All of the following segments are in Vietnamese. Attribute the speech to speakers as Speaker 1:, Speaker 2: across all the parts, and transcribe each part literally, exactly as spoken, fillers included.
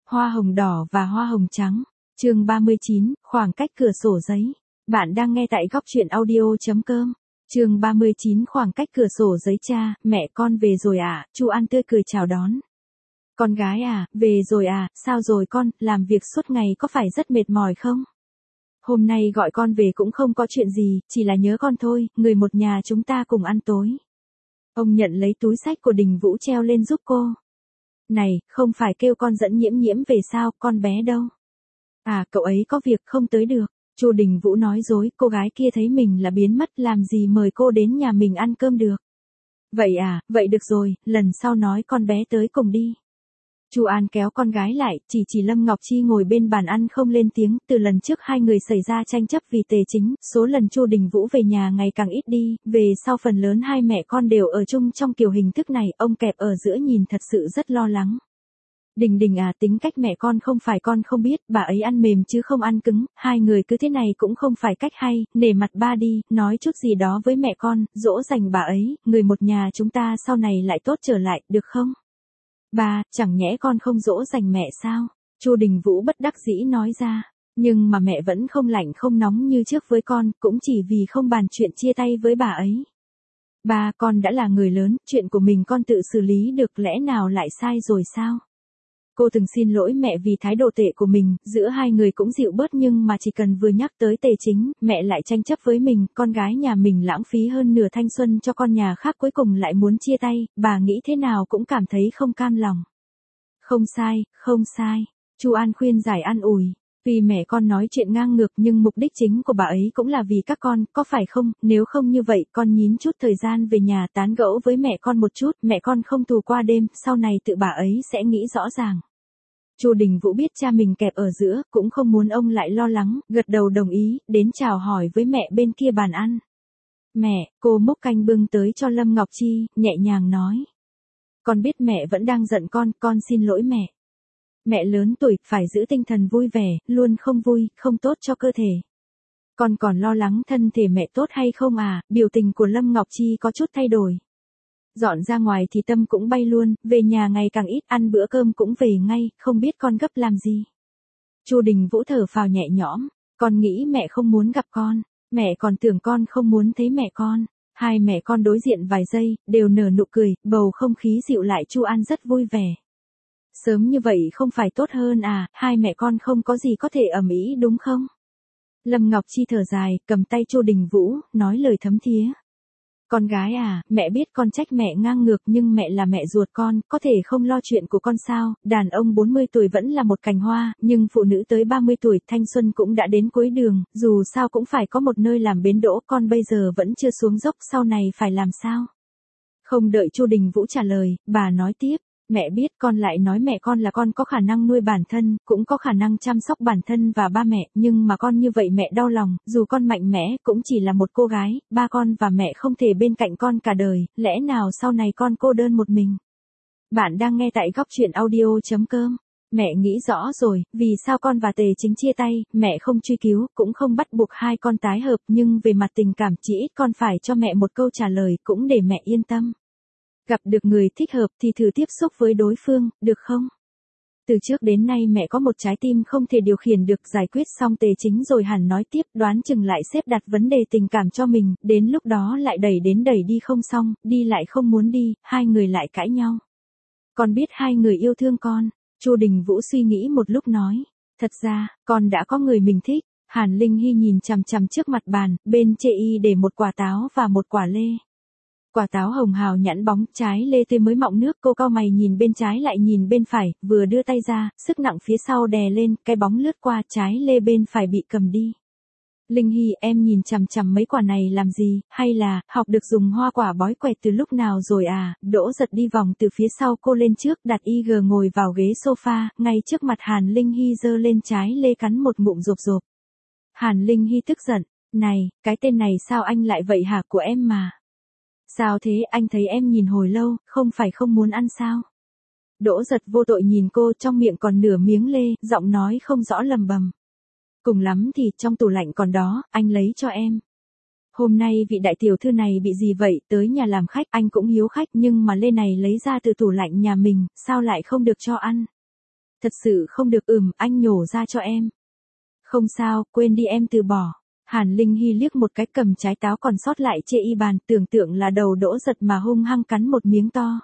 Speaker 1: Hoa hồng đỏ và hoa hồng trắng. Chương ba mươi chín, khoảng cách cửa sổ giấy. Bạn đang nghe tại góc truyện audio chấm com. Chương ba mươi chín, khoảng cách cửa sổ giấy. Cha, mẹ con về rồi à? Chu An tươi cười chào đón. Con gái à, về rồi à, sao rồi con, làm việc suốt ngày có phải rất mệt mỏi không? Hôm nay gọi con về cũng không có chuyện gì, chỉ là nhớ con thôi, người một nhà chúng ta cùng ăn tối. Ông nhận lấy túi xách của Đình Vũ treo lên giúp cô. Này, không phải kêu con dẫn Nhiễm Nhiễm về sao, con bé đâu? À, cậu ấy có việc không tới được. Chu Đình Vũ nói dối, cô gái kia thấy mình là biến mất, làm gì mời cô đến nhà mình ăn cơm được. Vậy à, vậy được rồi, lần sau nói con bé tới cùng đi. Chu An kéo con gái lại, chỉ chỉ Lâm Ngọc Chi ngồi bên bàn ăn không lên tiếng, từ lần trước hai người xảy ra tranh chấp vì tề chính, số lần Chu Đình Vũ về nhà ngày càng ít đi, về sau phần lớn hai mẹ con đều ở chung trong kiểu hình thức này, ông kẹp ở giữa nhìn thật sự rất lo lắng. Đình Đình à, tính cách mẹ con không phải con không biết, bà ấy ăn mềm chứ không ăn cứng, hai người cứ thế này cũng không phải cách hay, nể mặt ba đi, nói chút gì đó với mẹ con, dỗ dành bà ấy, người một nhà chúng ta sau này lại tốt trở lại, được không? Ba, chẳng nhẽ con không dỗ dành mẹ sao? Chu Đình Vũ bất đắc dĩ nói ra, nhưng mà mẹ vẫn không lạnh không nóng như trước với con, cũng chỉ vì không bàn chuyện chia tay với bà ấy. Ba, con đã là người lớn, chuyện của mình con tự xử lý được, lẽ nào lại sai rồi sao? Cô từng xin lỗi mẹ vì thái độ tệ của mình, giữa hai người cũng dịu bớt nhưng mà chỉ cần vừa nhắc tới tề chính, mẹ lại tranh chấp với mình, con gái nhà mình lãng phí hơn nửa thanh xuân cho con nhà khác cuối cùng lại muốn chia tay, bà nghĩ thế nào cũng cảm thấy không cam lòng. Không sai, không sai, Chu An khuyên giải an ủi, vì mẹ con nói chuyện ngang ngược nhưng mục đích chính của bà ấy cũng là vì các con, có phải không, nếu không như vậy con nhín chút thời gian về nhà tán gẫu với mẹ con một chút, mẹ con không tù qua đêm, sau này tự bà ấy sẽ nghĩ rõ ràng. Chu Đình Vũ biết cha mình kẹp ở giữa, cũng không muốn ông lại lo lắng, gật đầu đồng ý, đến chào hỏi với mẹ bên kia bàn ăn. Mẹ, cô múc canh bưng tới cho Lâm Ngọc Chi, nhẹ nhàng nói. Con biết mẹ vẫn đang giận con, con xin lỗi mẹ. Mẹ lớn tuổi, phải giữ tinh thần vui vẻ, luôn không vui, không tốt cho cơ thể. Con còn lo lắng thân thể mẹ tốt hay không à? Biểu tình của Lâm Ngọc Chi có chút thay đổi. Dọn ra ngoài thì tâm cũng bay luôn, về nhà ngày càng ít, ăn bữa cơm cũng về ngay, không biết con gấp làm gì. Chu Đình Vũ thở phào nhẹ nhõm, con nghĩ mẹ không muốn gặp con, mẹ còn tưởng con không muốn thấy mẹ con. Hai mẹ con đối diện vài giây, đều nở nụ cười, bầu không khí dịu lại. Chu An rất vui vẻ. Sớm như vậy không phải tốt hơn à, hai mẹ con không có gì có thể ầm ĩ đúng không? Lâm Ngọc Chi thở dài, cầm tay Chu Đình Vũ, nói lời thấm thía. Con gái à, mẹ biết con trách mẹ ngang ngược nhưng mẹ là mẹ ruột con, có thể không lo chuyện của con sao, đàn ông bốn mươi tuổi vẫn là một cành hoa, nhưng phụ nữ tới ba mươi tuổi thanh xuân cũng đã đến cuối đường, dù sao cũng phải có một nơi làm bến đỗ, con bây giờ vẫn chưa xuống dốc, sau này phải làm sao? Không đợi Chu Đình Vũ trả lời, bà nói tiếp. Mẹ biết con lại nói mẹ con là con có khả năng nuôi bản thân, cũng có khả năng chăm sóc bản thân và ba mẹ, nhưng mà con như vậy mẹ đau lòng, dù con mạnh mẽ, cũng chỉ là một cô gái, ba con và mẹ không thể bên cạnh con cả đời, lẽ nào sau này con cô đơn một mình. Bạn đang nghe tại góc truyện audio chấm com. Mẹ nghĩ rõ rồi, vì sao con và tề chính chia tay, mẹ không truy cứu, cũng không bắt buộc hai con tái hợp, nhưng về mặt tình cảm chỉ ít con phải cho mẹ một câu trả lời, cũng để mẹ yên tâm. Gặp được người thích hợp thì thử tiếp xúc với đối phương, được không? Từ trước đến nay mẹ có một trái tim không thể điều khiển được, giải quyết xong tề chính rồi hẳn nói tiếp, đoán chừng lại xếp đặt vấn đề tình cảm cho mình, đến lúc đó lại đẩy đến đẩy đi không xong, đi lại không muốn đi, hai người lại cãi nhau. Con biết hai người yêu thương con, Chu Đình Vũ suy nghĩ một lúc nói, thật ra, con đã có người mình thích. Hàn Linh Hy nhìn chằm chằm trước mặt bàn, bên chê y để một quả táo và một quả lê. Quả táo hồng hào nhẵn bóng, trái lê tươi mới mọng nước, cô cau mày nhìn bên trái lại nhìn bên phải, vừa đưa tay ra, sức nặng phía sau đè lên, cái bóng lướt qua, trái lê bên phải bị cầm đi. Linh Hy, em nhìn chằm chằm mấy quả này làm gì, hay là, học được dùng hoa quả bói quẹt từ lúc nào rồi à? Đỗ Giật đi vòng từ phía sau cô lên trước, đặt y gờ ngồi vào ghế sofa, ngay trước mặt Hàn Linh Hy giơ lên trái lê cắn một ngụm rộp rộp. Hàn Linh Hy tức giận, này, cái tên này sao anh lại vậy hả, của em mà. Sao thế, anh thấy em nhìn hồi lâu, không phải không muốn ăn sao? Đỗ Giật vô tội nhìn cô, trong miệng còn nửa miếng lê, giọng nói không rõ lầm bầm. Cùng lắm thì trong tủ lạnh còn đó, anh lấy cho em. Hôm nay vị đại tiểu thư này bị gì vậy, tới nhà làm khách, anh cũng hiếu khách nhưng mà lê này lấy ra từ tủ lạnh nhà mình, sao lại không được cho ăn? Thật sự không được. Ừm, anh nhổ ra cho em. Không sao, quên đi em từ bỏ. Hàn Linh Hy liếc một cái cầm trái táo còn sót lại chê y bàn, tưởng tượng là đầu Đỗ Giật mà hung hăng cắn một miếng to.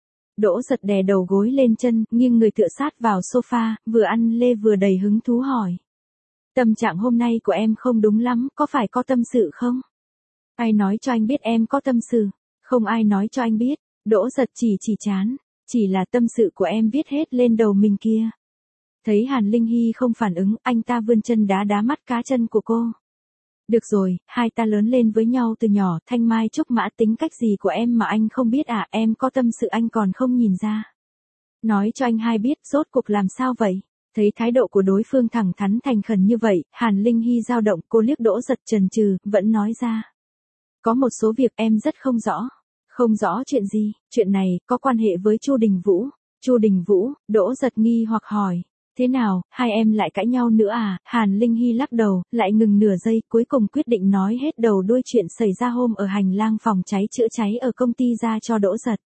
Speaker 1: Đỗ Giật đè đầu gối lên chân, nghiêng người tựa sát vào sofa, vừa ăn lê vừa đầy hứng thú hỏi. Tâm trạng hôm nay của em không đúng lắm, có phải có tâm sự không? Ai nói cho anh biết em có tâm sự? Không ai nói cho anh biết. Đỗ Giật chỉ chỉ chán. Chỉ là tâm sự của em viết hết lên đầu mình kia. Thấy Hàn Linh Hy không phản ứng, anh ta vươn chân đá đá mắt cá chân của cô. Được rồi, hai ta lớn lên với nhau từ nhỏ, Thanh Mai Trúc Mã, tính cách gì của em mà anh không biết à, em có tâm sự anh còn không nhìn ra. Nói cho anh hai biết, rốt cuộc làm sao vậy? Thấy thái độ của đối phương thẳng thắn thành khẩn như vậy, Hàn Linh Hy dao động, cô liếc Đỗ Giật chần chừ, vẫn nói ra. Có một số việc em rất không rõ. Không rõ chuyện gì? Chuyện này có quan hệ với Chu Đình Vũ. Chu Đình Vũ? Đỗ Giật nghi hoặc hỏi. Thế nào, hai em lại cãi nhau nữa à? Hàn Linh Hy lắc đầu, lại ngừng nửa giây, cuối cùng quyết định nói hết đầu đuôi chuyện xảy ra hôm ở hành lang phòng cháy chữa cháy ở công ty ra cho Đỗ Giật.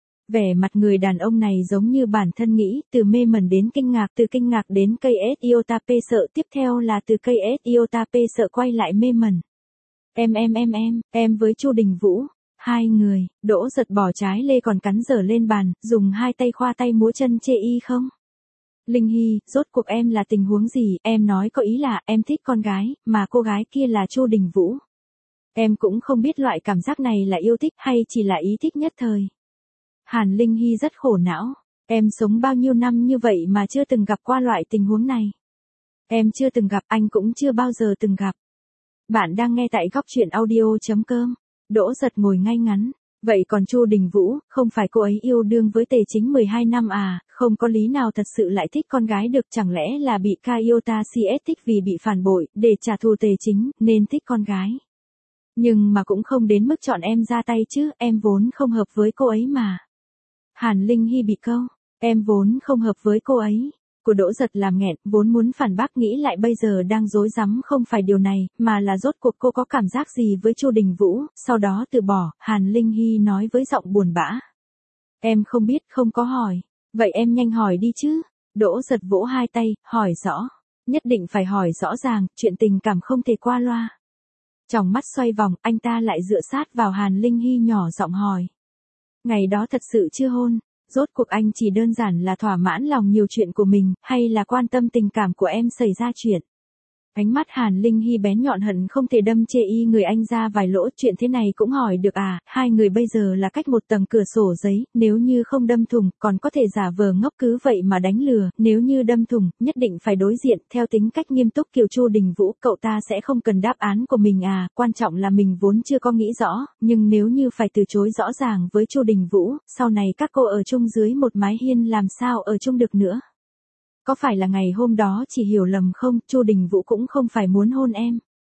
Speaker 1: Vẻ mặt người đàn ông này giống như bản thân nghĩ, từ mê mẩn đến kinh ngạc, từ kinh ngạc đến cây ét iota p sợ, tiếp theo là từ cây ét iota p sợ quay lại mê mẩn. Em em em em, em với Chu Đình Vũ. Hai người. Đỗ Giật bỏ trái lê còn cắn dở lên bàn, dùng hai tay khoa tay múa chân chê y không? Linh Hy, rốt cuộc em là tình huống gì? Em nói có ý là em thích con gái, mà cô gái kia là Chu Đình Vũ. Em cũng không biết loại cảm giác này là yêu thích hay chỉ là ý thích nhất thời. Hàn Linh Hy rất khổ não. Em sống bao nhiêu năm như vậy mà chưa từng gặp qua loại tình huống này. Em chưa từng gặp, anh cũng chưa bao giờ từng gặp. Bạn đang nghe tại góc truyện audio chấm com. Đỗ Giật ngồi ngay ngắn. Vậy còn Chu Đình Vũ, không phải cô ấy yêu đương với Tề Chính mười hai năm à, không có lý nào thật sự lại thích con gái được, chẳng lẽ là bị Ca Iota xê ét thích vì bị phản bội, để trả thù Tề Chính, nên thích con gái. Nhưng mà cũng không đến mức chọn em ra tay chứ, em vốn không hợp với cô ấy mà. Hàn Linh Hy bị câu, em vốn không hợp với cô ấy. Của Đỗ Giật làm nghẹn, vốn muốn phản bác, nghĩ lại bây giờ đang rối rắm không phải điều này, mà là rốt cuộc cô có cảm giác gì với Chu Đình Vũ, sau đó từ bỏ. Hàn Linh Hy nói với giọng buồn bã. Em không biết, không có hỏi. Vậy em nhanh hỏi đi chứ. Đỗ Giật vỗ hai tay, hỏi rõ. Nhất định phải hỏi rõ ràng, chuyện tình cảm không thể qua loa. Tròng mắt xoay vòng, anh ta lại dựa sát vào Hàn Linh Hy nhỏ giọng hỏi. Ngày đó thật sự chưa hôn. Rốt cuộc anh chỉ đơn giản là thỏa mãn lòng nhiều chuyện của mình, hay là quan tâm tình cảm của em xảy ra chuyện? Ánh mắt Hàn Linh Hy bén nhọn hận không thể đâm chê y người anh ra vài lỗ, chuyện thế này cũng hỏi được à, hai người bây giờ là cách một tầng cửa sổ giấy, nếu như không đâm thủng, còn có thể giả vờ ngốc cứ vậy mà đánh lừa, nếu như đâm thủng, nhất định phải đối diện, theo tính cách nghiêm túc kiểu Chu Đình Vũ, cậu ta sẽ không cần đáp án của mình à, quan trọng là mình vốn chưa có nghĩ rõ, nhưng nếu như phải từ chối rõ ràng với Chu Đình Vũ, sau này các cô ở chung dưới một mái hiên làm sao ở chung được nữa. Có phải là ngày hôm đó chỉ hiểu lầm không, Chu Đình Vũ cũng không phải muốn hôn em.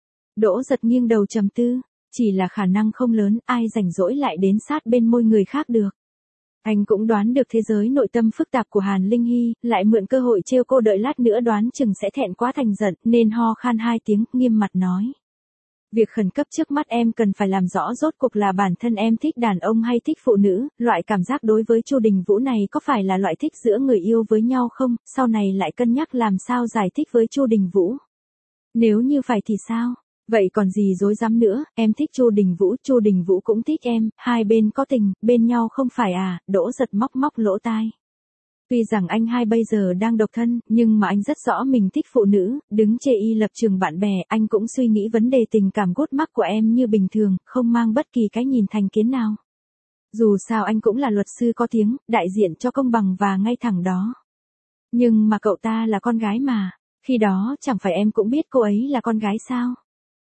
Speaker 1: Đỗ Giật nghiêng đầu trầm tư, chỉ là khả năng không lớn, ai rảnh rỗi lại đến sát bên môi người khác được. Anh cũng đoán được thế giới nội tâm phức tạp của Hàn Linh Hy, lại mượn cơ hội trêu cô, đợi lát nữa đoán chừng sẽ thẹn quá thành giận, nên ho khan hai tiếng, nghiêm mặt nói. Việc khẩn cấp trước mắt em cần phải làm rõ rốt cuộc là bản thân em thích đàn ông hay thích phụ nữ, loại cảm giác đối với Chu Đình Vũ này có phải là loại thích giữa người yêu với nhau không, sau này lại cân nhắc làm sao giải thích với Chu Đình Vũ. Nếu như phải thì sao? Vậy còn gì rối rắm nữa, em thích Chu Đình Vũ, Chu Đình Vũ cũng thích em, hai bên có tình, bên nhau không phải à, Đỗ Giật móc móc lỗ tai. Tuy rằng anh hai bây giờ đang độc thân, nhưng mà anh rất rõ mình thích phụ nữ, đứng chê y lập trường bạn bè, anh cũng suy nghĩ vấn đề tình cảm gút mắc của em như bình thường, không mang bất kỳ cái nhìn thành kiến nào. Dù sao anh cũng là luật sư có tiếng, đại diện cho công bằng và ngay thẳng đó. Nhưng mà cậu ta là con gái mà, khi đó chẳng phải em cũng biết cô ấy là con gái sao?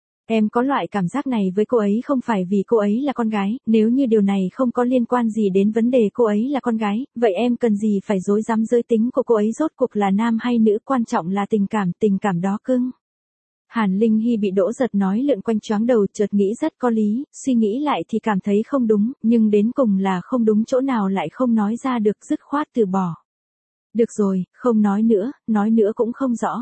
Speaker 1: Em có loại cảm giác này với cô ấy không phải vì cô ấy là con gái, nếu như điều này không có liên quan gì đến vấn đề cô ấy là con gái, vậy em cần gì phải rối rắm giới tính của cô ấy rốt cuộc là nam hay nữ, quan trọng là tình cảm, tình cảm đó cưng. Hàn Linh Hy bị Đỗ Giật nói lượn quanh choáng đầu, chợt nghĩ rất có lý, suy nghĩ lại thì cảm thấy không đúng, nhưng đến cùng là không đúng chỗ nào lại không nói ra được, dứt khoát từ bỏ. Được rồi, không nói nữa, nói nữa cũng không rõ.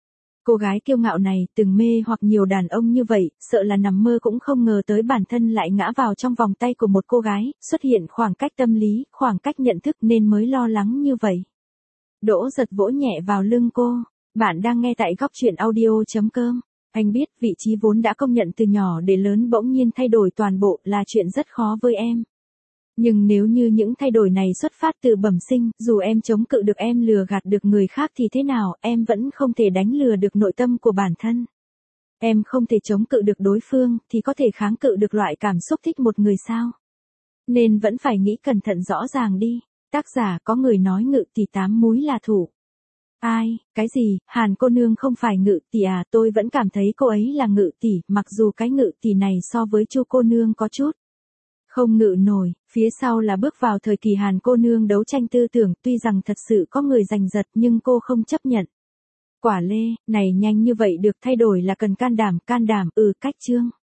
Speaker 1: Cô gái kiêu ngạo này, từng mê hoặc nhiều đàn ông như vậy, sợ là nằm mơ cũng không ngờ tới bản thân lại ngã vào trong vòng tay của một cô gái, xuất hiện khoảng cách tâm lý, khoảng cách nhận thức nên mới lo lắng như vậy. Đỗ Giật vỗ nhẹ vào lưng cô. Bạn đang nghe tại góc chuyện audio.com. Anh biết vị trí vốn đã công nhận từ nhỏ đến lớn bỗng nhiên thay đổi toàn bộ là chuyện rất khó với em. Nhưng nếu như những thay đổi này xuất phát từ bẩm sinh, dù em chống cự được em lừa gạt được người khác thì thế nào, em vẫn không thể đánh lừa được nội tâm của bản thân. Em không thể chống cự được đối phương, thì có thể kháng cự được loại cảm xúc thích một người sao? Nên vẫn phải nghĩ cẩn thận rõ ràng đi. Tác giả có người nói ngự tỷ tám múi là thủ. Ai, cái gì, Hàn cô nương không phải ngự tỷ à, tôi vẫn cảm thấy cô ấy là ngự tỷ, mặc dù cái ngự tỷ này so với Chu cô nương có chút không ngự nổi, phía sau là bước vào thời kỳ Hàn cô nương đấu tranh tư tưởng, tuy rằng thật sự có người giành giật nhưng cô không chấp nhận. Quả lê, này nhanh như vậy được thay đổi là cần can đảm, can đảm, ừ cách chương.